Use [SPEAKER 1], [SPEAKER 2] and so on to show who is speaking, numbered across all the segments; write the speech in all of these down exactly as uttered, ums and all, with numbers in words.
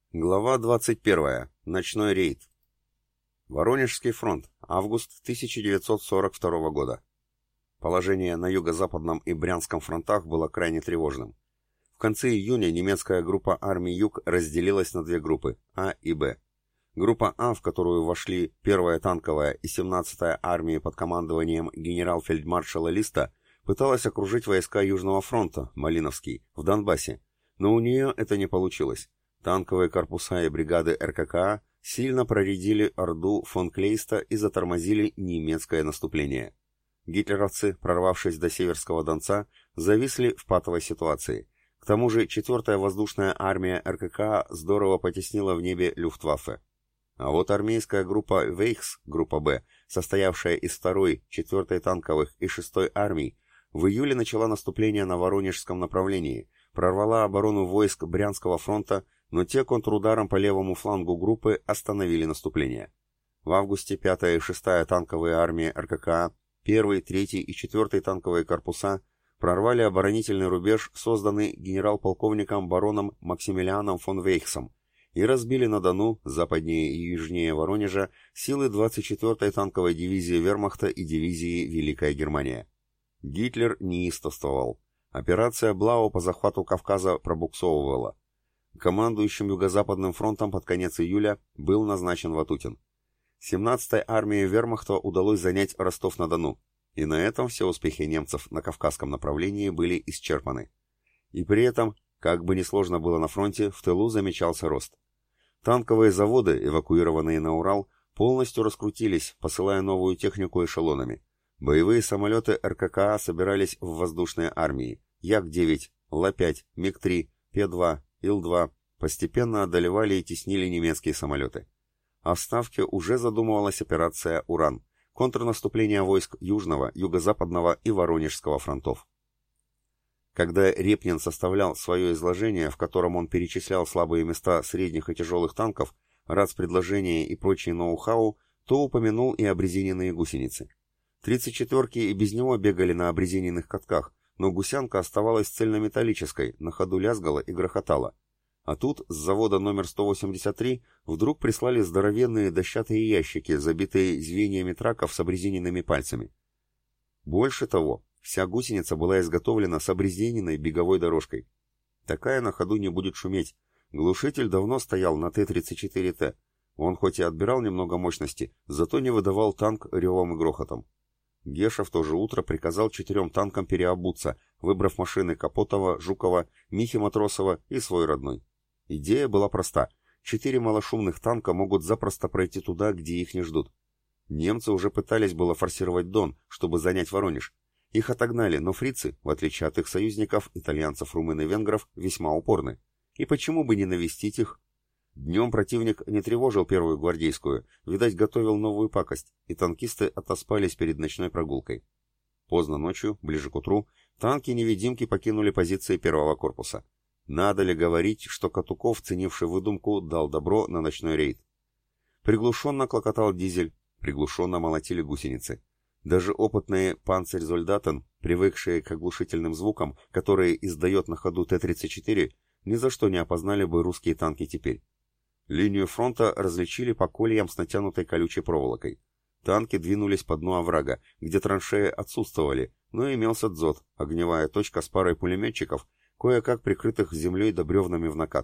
[SPEAKER 1] Глава двадцать первая. Ночной рейд. Воронежский фронт. Август тысяча девятьсот сорок второго года. Положение на юго-западном и Брянском фронтах было крайне тревожным. В конце июня немецкая группа армий Юг разделилась на две группы – А и Б. Группа А, в которую вошли первая танковая и семнадцатая армии под командованием генерал-фельдмаршала Листа, пыталась окружить войска Южного фронта, Малиновский, в Донбассе, но у нее это не получилось. Танковые корпуса и бригады эр ка ка а сильно проредили орду фон Клейста и затормозили немецкое наступление. Гитлеровцы, прорвавшись до Северского Донца, зависли в патовой ситуации. К тому же четвертая воздушная армия эр ка ка а здорово потеснила в небе Люфтваффе. А вот армейская группа Вейхс, группа Б, состоявшая из второй, четвертой танковых и шестой армий, в июле начала наступление на Воронежском направлении, прорвала оборону войск Брянского фронта, но те контрударом по левому флангу группы остановили наступление. В августе пятая и шестая танковые армии эр ка ка а, первый, третий и четвертый танковые корпуса прорвали оборонительный рубеж, созданный генерал-полковником бароном Максимилианом фон Вейхсом, и разбили на Дону, западнее и южнее Воронежа, силы двадцать четвёртой танковой дивизии Вермахта и дивизии Великая Германия. Гитлер неистовствовал. Операция Блау по захвату Кавказа пробуксовывала. Командующим Юго-Западным фронтом под конец июля был назначен Ватутин. семнадцатой армии Вермахта удалось занять Ростов-на-Дону, и на этом все успехи немцев на Кавказском направлении были исчерпаны. И при этом, как бы ни сложно было на фронте, в тылу замечался рост. Танковые заводы, эвакуированные на Урал, полностью раскрутились, посылая новую технику эшелонами. Боевые самолеты эр ка ка а собирались в воздушные армии. Як девять, Ла пять, Миг три, Пе два, Ил два постепенно одолевали и теснили немецкие самолеты. А в Ставке уже задумывалась операция «Уран» — контрнаступление войск Южного, Юго-Западного и Воронежского фронтов. Когда Репнин составлял свое изложение, в котором он перечислял слабые места средних и тяжелых танков, рацпредложения и прочий ноу-хау, то упомянул и обрезиненные гусеницы. Тридцать четверки и без него бегали на обрезиненных катках, но гусянка оставалась цельнометаллической, на ходу лязгала и грохотала. А тут с завода номер сто восемьдесят три вдруг прислали здоровенные дощатые ящики, забитые звеньями траков с обрезиненными пальцами. Больше того, вся гусеница была изготовлена с обрезиненной беговой дорожкой. Такая на ходу не будет шуметь. Глушитель давно стоял на Т тридцать четыре Т. Он хоть и отбирал немного мощности, зато не выдавал танк ревом и грохотом. Геша в то же утро приказал четырем танкам переобуться, выбрав машины Капотова, Жукова, Михи Матросова и свой родной. Идея была проста. Четыре малошумных танка могут запросто пройти туда, где их не ждут. Немцы уже пытались было форсировать Дон, чтобы занять Воронеж. Их отогнали, но фрицы, в отличие от их союзников, итальянцев, румын и венгров, весьма упорны. И почему бы не навестить их? Днем противник не тревожил первую гвардейскую, видать, готовил новую пакость, и танкисты отоспались перед ночной прогулкой. Поздно ночью, ближе к утру, танки-невидимки покинули позиции первого корпуса. Надо ли говорить, что Катуков, ценивший выдумку, дал добро на ночной рейд? Приглушенно клокотал дизель, приглушенно молотили гусеницы. Даже опытные «Панцерь-Зольдатен», привыкшие к оглушительным звукам, которые издает на ходу Т тридцать четыре, ни за что не опознали бы русские танки теперь. Линию фронта различили по кольям с натянутой колючей проволокой. Танки двинулись по дну оврага, где траншеи отсутствовали, но имелся дзот, огневая точка с парой пулеметчиков, кое-как прикрытых землей да бревнами в накат.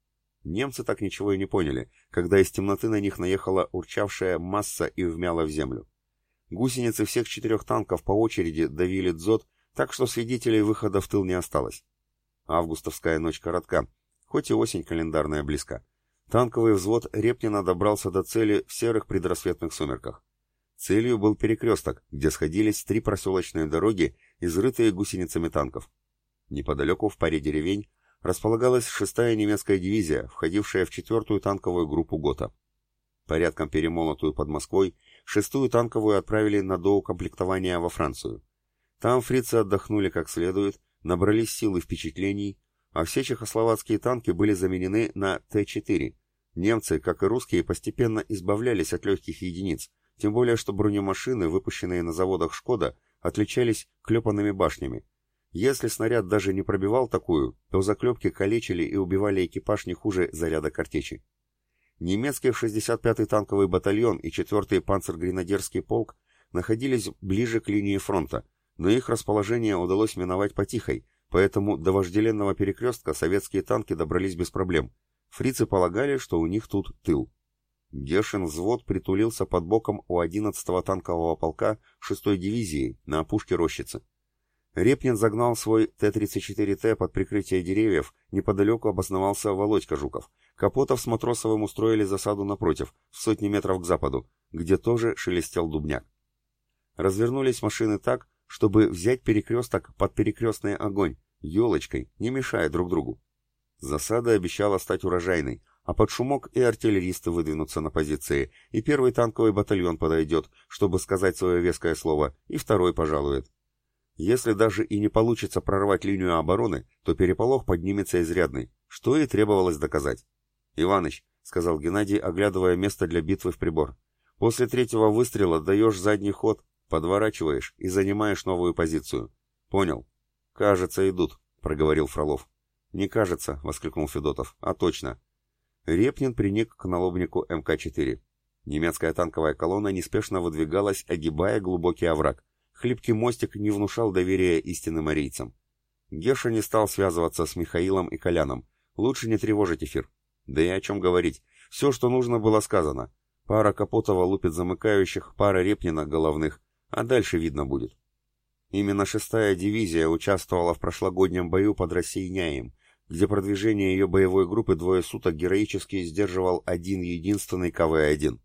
[SPEAKER 1] Немцы так ничего и не поняли, когда из темноты на них наехала урчавшая масса и вмяла в землю. Гусеницы всех четырех танков по очереди давили дзот, так что свидетелей выхода в тыл не осталось. Августовская ночь коротка, хоть и осень календарная близка. Танковый взвод Репнина добрался до цели в серых предрассветных сумерках. Целью был перекресток, где сходились три проселочные дороги, изрытые гусеницами танков. Неподалеку, в паре деревень, располагалась шестая немецкая дивизия, входившая в четвертую танковую группу ГОТА. Порядком перемолотую под Москвой, шестую танковую отправили на доукомплектование во Францию. Там фрицы отдохнули как следует, набрались сил и впечатлений, а все чехословацкие танки были заменены на Т четыре. Немцы, как и русские, постепенно избавлялись от легких единиц, тем более что бронемашины, выпущенные на заводах «Шкода», отличались клепанными башнями. Если снаряд даже не пробивал такую, то заклепки калечили и убивали экипаж не хуже заряда картечи. Немецкий шестьдесят пятый танковый батальон и четвёртый панцергренадерский полк находились ближе к линии фронта, но их расположение удалось миновать потихой, поэтому до вожделенного перекрестка советские танки добрались без проблем. Фрицы полагали, что у них тут тыл. Гешин взвод притулился под боком у одиннадцатого танкового полка шестой дивизии на опушке рощицы. Репнин загнал свой Т тридцать четыре Т под прикрытие деревьев, неподалеку обосновался Володька Жуков. Капотов с Матросовым устроили засаду напротив, в сотни метров к западу, где тоже шелестел дубняк. Развернулись машины так, чтобы взять перекресток под перекрестный огонь, елочкой, не мешая друг другу. Засада обещала стать урожайной, а под шумок и артиллеристы выдвинутся на позиции, и первый танковый батальон подойдет, чтобы сказать свое веское слово, и второй пожалует. Если даже и не получится прорвать линию обороны, то переполох поднимется изрядный, что и требовалось доказать. «Иваныч», — сказал Геннадий, оглядывая место для битвы в прибор, — «после третьего выстрела даешь задний ход, подворачиваешь и занимаешь новую позицию». «Понял». «Кажется, идут», — проговорил Фролов. «Не кажется», — воскликнул Федотов, — «а точно». Репнин приник к налобнику эм ка четыре. Немецкая танковая колонна неспешно выдвигалась, огибая глубокий овраг. Хлипкий мостик не внушал доверия истинным арийцам. Геша не стал связываться с Михаилом и Коляном. Лучше не тревожить эфир. Да и о чем говорить. Все, что нужно, было сказано. Пара Капотова лупит замыкающих, пара Репнина головных, а дальше видно будет. Именно шестая дивизия участвовала в прошлогоднем бою под Рассеянием, где продвижение ее боевой группы двое суток героически сдерживал один единственный ка вэ один.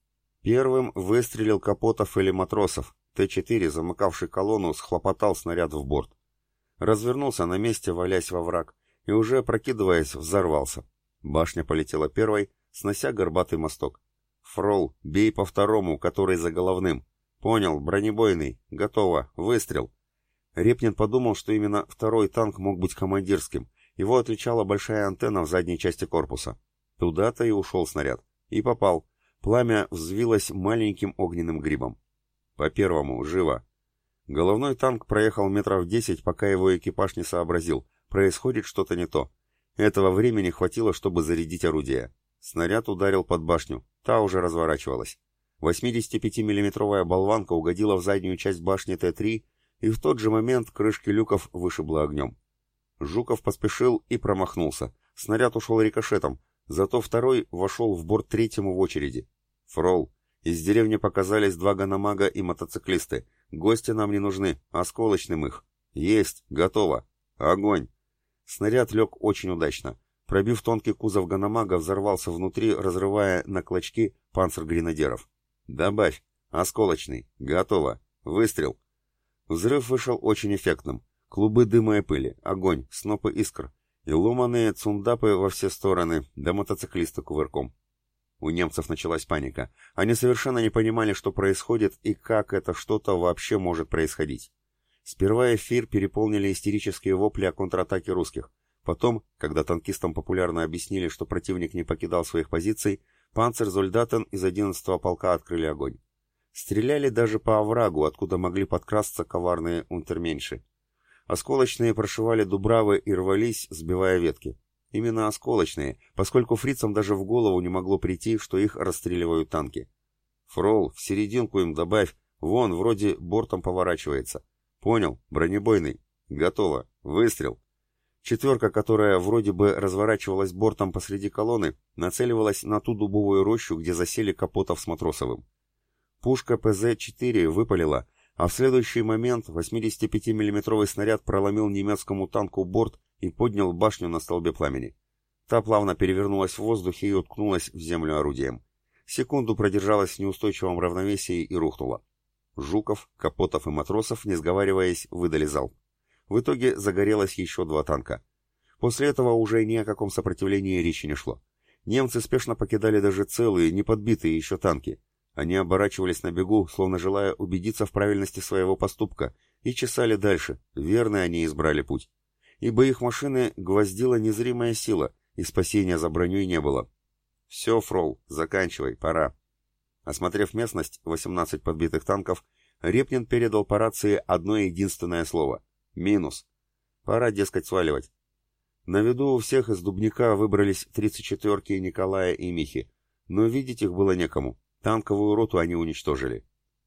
[SPEAKER 1] Первым выстрелил Капотов или Матросов. Т четыре, замыкавший колонну, схлопотал снаряд в борт. Развернулся на месте, валясь во враг, и уже, прокидываясь, взорвался. Башня полетела первой, снося горбатый мосток. «Фрол, бей по второму, который за головным». «Понял, бронебойный. Готово. Выстрел». Репнин подумал, что именно второй танк мог быть командирским. Его отличала большая антенна в задней части корпуса. Туда-то и ушел снаряд. И попал. Пламя взвилось маленьким огненным грибом. «По первому, живо!» Головной танк проехал метров десять, пока его экипаж не сообразил. Происходит что-то не то. Этого времени хватило, чтобы зарядить орудие. Снаряд ударил под башню. Та уже разворачивалась. восьмидесятипятимиллиметровая болванка угодила в заднюю часть башни Т три, и в тот же момент крышки люков вышибло огнем. Жуков поспешил и промахнулся. Снаряд ушел рикошетом, зато второй вошел в борт третьему в очереди. «Фрол, из деревни показались два ганамага и мотоциклисты. Гости нам не нужны, осколочным их». «Есть, готово. Огонь!» Снаряд лег очень удачно. Пробив тонкий кузов ганамага, взорвался внутри, разрывая на клочки панцергренадеров. «Добавь. Осколочный. Готово. Выстрел». Взрыв вышел очень эффектным. Клубы дыма и пыли, огонь, снопы искр и ломаные цундапы во все стороны, да мотоциклисты кувырком. У немцев началась паника. Они совершенно не понимали, что происходит и как это что-то вообще может происходить. Сперва эфир переполнили истерические вопли о контратаке русских. Потом, когда танкистам популярно объяснили, что противник не покидал своих позиций, панцерзольдатен из одиннадцатого полка открыли огонь. Стреляли даже по оврагу, откуда могли подкрасться коварные унтерменьши. Осколочные прошивали дубравы и рвались, сбивая ветки. Именно осколочные, поскольку фрицам даже в голову не могло прийти, что их расстреливают танки. «Фрол, в серединку им добавь, вон, вроде бортом поворачивается». «Понял, бронебойный. Готово. Выстрел». Четверка, которая вроде бы разворачивалась бортом посреди колонны, нацеливалась на ту дубовую рощу, где засели Капотов с Матросовым. Пушка П З четыре выпалила, а в следующий момент восьмидесятипятимиллиметровый снаряд проломил немецкому танку борт и поднял башню на столбе пламени. Та плавно перевернулась в воздухе и уткнулась в землю орудием. Секунду продержалась в неустойчивом равновесии и рухнула. Жуков, Капотов и Матросов, не сговариваясь, выдали залп. В итоге загорелось еще два танка. После этого уже ни о каком сопротивлении речи не шло. Немцы спешно покидали даже целые, не подбитые еще танки. Они оборачивались на бегу, словно желая убедиться в правильности своего поступка, и чесали дальше, верно они избрали путь. Ибо их машины гвоздила незримая сила, и спасения за броней не было. «Все, Фрол, заканчивай, пора». Осмотрев местность, восемнадцать подбитых танков, Репнин передал по рации одно единственное слово — «минус». Пора, дескать, сваливать. На виду у всех из Дубника выбрались тридцать четвёрки Николая и Михи, но видеть их было некому. Танковую роту они уничтожили.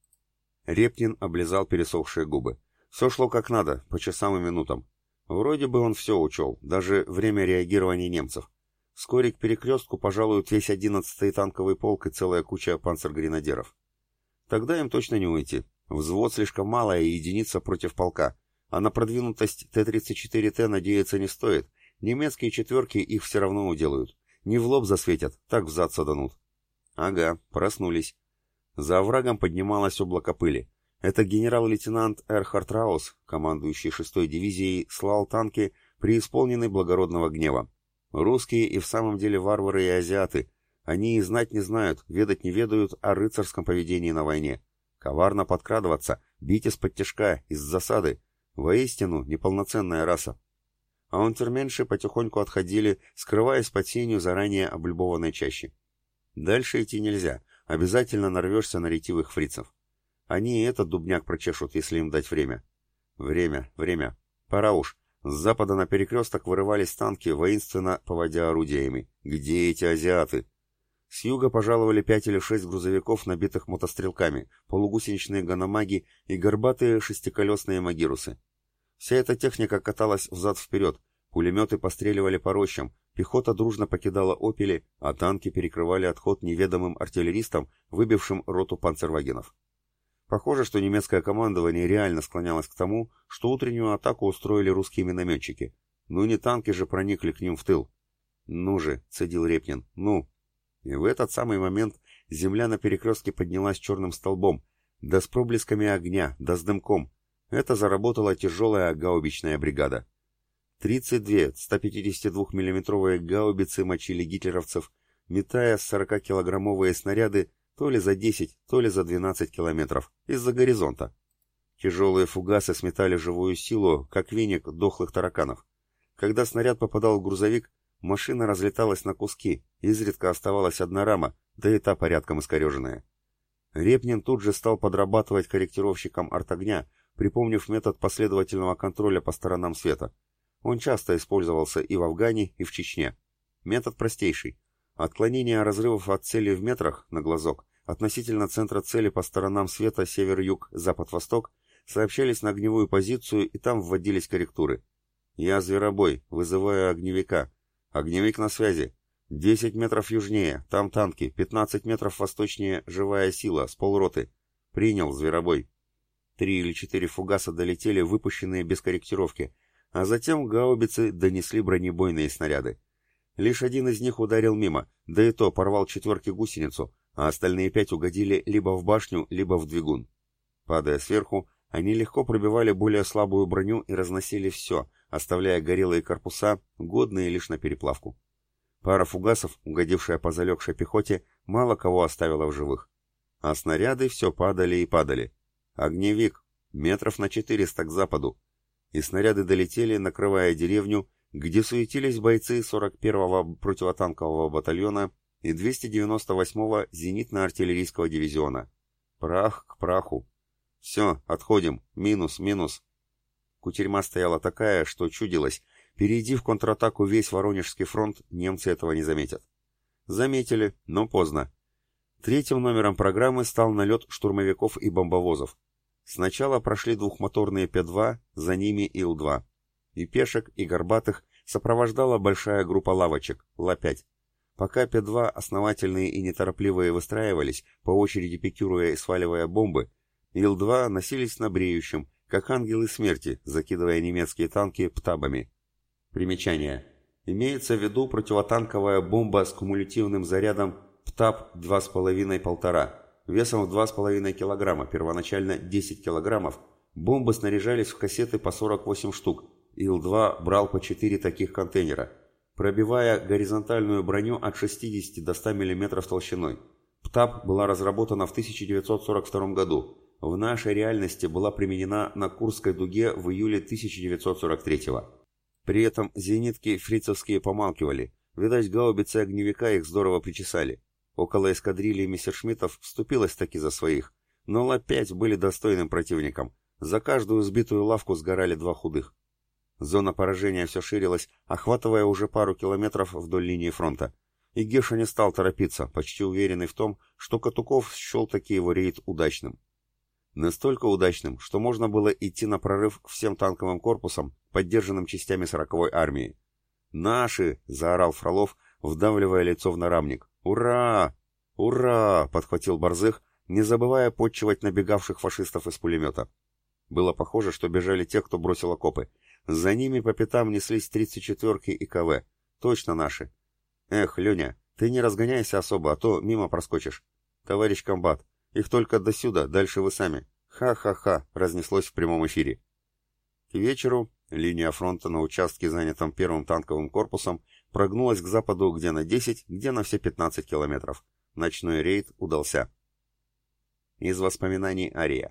[SPEAKER 1] Репнин облизал пересохшие губы. Все шло как надо, по часам и минутам. Вроде бы он все учел, даже время реагирования немцев. Вскоре к перекрестку пожалуют весь одиннадцатый танковый полк и целая куча панцергренадеров. Тогда им точно не уйти. Взвод слишком малая единица против полка, а на продвинутость Т тридцать четыре Т надеяться не стоит. Немецкие четверки их все равно уделают. Не в лоб засветят, так взад саданут. Ага, проснулись. За оврагом поднималось облако пыли. Это генерал-лейтенант Эрхард Раус, командующий шестой дивизией, слал танки, преисполненный благородного гнева. Русские и в самом деле варвары и азиаты. Они и знать не знают, ведать не ведают о рыцарском поведении на войне. Коварно подкрадываться, бить из-под тишка, из засады. Воистину, неполноценная раса. А унтерменши потихоньку отходили, скрываясь под сенью заранее облюбованной чащи. Дальше идти нельзя, обязательно нарвешься на ретивых фрицев. Они и этот дубняк прочешут, если им дать время. Время, время. Пора уж. С запада на перекресток вырывались танки, воинственно поводя орудиями. Где эти азиаты? С юга пожаловали пять или шесть грузовиков, набитых мотострелками, полугусеничные ганамаги и горбатые шестиколесные магирусы. Вся эта техника каталась взад-вперед, пулеметы постреливали по рощам, пехота дружно покидала «Опели», а танки перекрывали отход неведомым артиллеристам, выбившим роту панцервагенов. Похоже, что немецкое командование реально склонялось к тому, что утреннюю атаку устроили русские минометчики. Ну не танки же проникли к ним в тыл. «Ну же», — цедил Репнин, — «ну». И в этот самый момент земля на перекрестке поднялась черным столбом, да с проблесками огня, да с дымком. Это заработала тяжелая гаубичная бригада. тридцать две сто пятьдесят два миллиметровые гаубицы мочили гитлеровцев, метая сорокакилограммовые снаряды то ли за десять, то ли за двенадцать километров, из-за горизонта. Тяжелые фугасы сметали живую силу, как веник дохлых тараканов. Когда снаряд попадал в грузовик, машина разлеталась на куски, изредка оставалась одна рама, да и та порядком искореженная. Репнин тут же стал подрабатывать корректировщиком артогня, припомнив метод последовательного контроля по сторонам света. Он часто использовался и в Афгане, и в Чечне. Метод простейший. Отклонение разрывов от цели в метрах, на глазок, относительно центра цели по сторонам света север-юг, запад-восток, сообщались на огневую позицию и там вводились корректуры. «Я зверобой, вызываю огневика. Огневик на связи. десять метров южнее, там танки, пятнадцать метров восточнее живая сила, с полроты. Принял, зверобой». Три или четыре фугаса долетели, выпущенные без корректировки, а затем гаубицы донесли бронебойные снаряды. Лишь один из них ударил мимо, да и то порвал четверки гусеницу, а остальные пять угодили либо в башню, либо в двигун. Падая сверху, они легко пробивали более слабую броню и разносили все, оставляя горелые корпуса, годные лишь на переплавку. Пара фугасов, угодившая по залегшей пехоте, мало кого оставила в живых. А снаряды все падали и падали. Огневик, метров на четыреста к западу. И снаряды долетели, накрывая деревню, где суетились бойцы сорок первого противотанкового батальона и двести девяносто восьмого зенитно-артиллерийского дивизиона. Прах к праху. Все, отходим. Минус, минус. Кутерьма стояла такая, что чудилось. Перейди в контратаку весь Воронежский фронт, немцы этого не заметят. Заметили, но поздно. Третьим номером программы стал налет штурмовиков и бомбовозов. Сначала прошли двухмоторные П два, за ними Ил два. И пешек, и горбатых сопровождала большая группа лавочек, Ла пять. Пока П два основательные и неторопливые выстраивались, по очереди пикируя и сваливая бомбы, Ил два носились на бреющем, как ангелы смерти, закидывая немецкие танки птабами. Примечание. Имеется в виду противотанковая бомба с кумулятивным зарядом птаб два с половиной — полтора, весом в два с половиной килограмма, первоначально десять килограммов. Бомбы снаряжались в кассеты по сорок восемь штук. Ил два брал по четыре таких контейнера, пробивая горизонтальную броню от шестидесяти до ста миллиметров толщиной. птаб была разработана в тысяча девятьсот сорок втором году. В нашей реальности была применена на Курской дуге в июле тысяча девятьсот сорок третьего. При этом зенитки фрицевские помалкивали. Видать, гаубицы огневика их здорово причесали. Около эскадрильи мессершмиттов вступилась таки за своих, но Ла пять были достойным противником. За каждую сбитую лавку сгорали два худых. Зона поражения все ширилась, охватывая уже пару километров вдоль линии фронта. И Геша не стал торопиться, почти уверенный в том, что Катуков счел таки его рейд удачным. Настолько удачным, что можно было идти на прорыв всем танковым корпусом, поддержанным частями сороковой армии. «Наши!» — заорал Фролов, вдавливая лицо в нарамник. «Ура! Ура!» — подхватил Борзых, не забывая подчивать набегавших фашистов из пулемета. Было похоже, что бежали те, кто бросил окопы. За ними по пятам неслись тридцать четвёрки и КВ. Точно наши. «Эх, Леня, ты не разгоняйся особо, а то мимо проскочишь. Товарищ комбат, их только досюда, дальше вы сами. Ха-ха-ха!» — разнеслось в прямом эфире. К вечеру линия фронта на участке, занятом первым танковым корпусом, прогнулась к западу где на десять, где на все пятнадцать километров. Ночной рейд удался. Из воспоминаний Ария.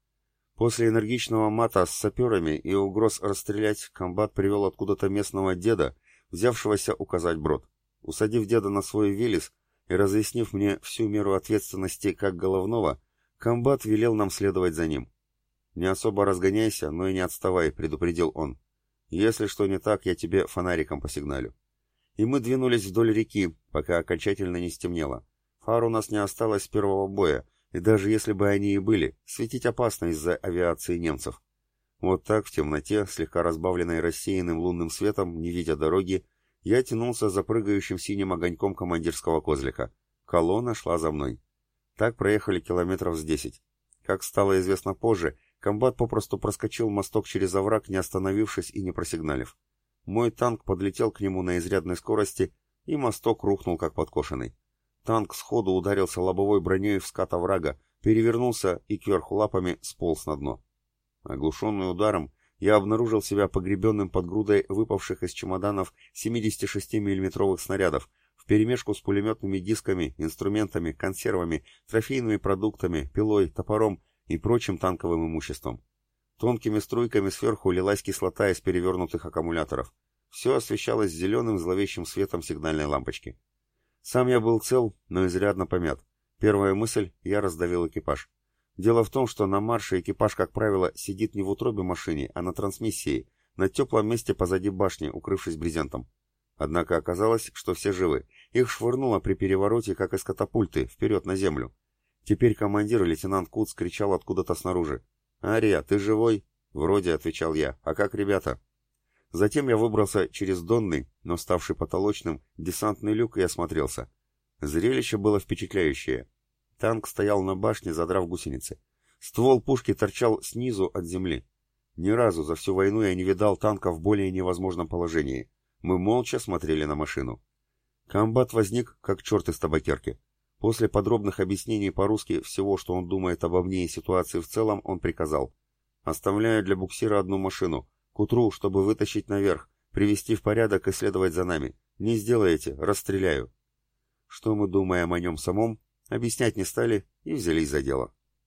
[SPEAKER 1] После энергичного мата с саперами и угроз расстрелять, комбат привел откуда-то местного деда, взявшегося указать брод. Усадив деда на свой велес и разъяснив мне всю меру ответственности как головного, комбат велел нам следовать за ним. «Не особо разгоняйся, но и не отставай», — предупредил он. «Если что не так, я тебе фонариком посигналю». И мы двинулись вдоль реки, пока окончательно не стемнело. Фар у нас не осталось с первого боя, и даже если бы они и были, светить опасно из-за авиации немцев. Вот так в темноте, слегка разбавленной рассеянным лунным светом, не видя дороги, я тянулся за прыгающим синим огоньком командирского козлика. Колонна шла за мной. Так проехали километров с десять. Как стало известно позже, комбат попросту проскочил мосток через овраг, не остановившись и не просигналив. Мой танк подлетел к нему на изрядной скорости, и мосток рухнул как подкошенный. Танк сходу ударился лобовой броней в скат оврага, перевернулся и кверху лапами сполз на дно. Оглушенный ударом, я обнаружил себя погребенным под грудой выпавших из чемоданов семидесятишестимиллиметровых снарядов, вперемешку с пулеметными дисками, инструментами, консервами, трофейными продуктами, пилой, топором и прочим танковым имуществом. Тонкими струйками сверху лилась кислота из перевернутых аккумуляторов. Все освещалось зеленым зловещим светом сигнальной лампочки. Сам я был цел, но изрядно помят. Первая мысль — я раздавил экипаж. Дело в том, что на марше экипаж, как правило, сидит не в утробе машины, а на трансмиссии, на теплом месте позади башни, укрывшись брезентом. Однако оказалось, что все живы. Их швырнуло при перевороте, как из катапульты, вперед на землю. Теперь командир, лейтенант Куц, кричал откуда-то снаружи. «Ария, ты живой?» «Вроде», — отвечал я. «А как ребята?» Затем я выбрался через донный, но ставший потолочным, десантный люк и осмотрелся. Зрелище было впечатляющее. Танк стоял на башне, задрав гусеницы. Ствол пушки торчал снизу от земли. Ни разу за всю войну я не видал танка в более невозможном положении. Мы молча смотрели на машину. Комбат возник, как черт из табакерки. После подробных объяснений по-русски всего, что он думает обо мне и ситуации в целом, он приказал. «Оставляю для буксира одну машину. К утру, чтобы вытащить наверх, привести в порядок и следовать за нами. Не сделаете — расстреляю». Что мы думаем о нем самом, объяснять не стали и взялись за дело.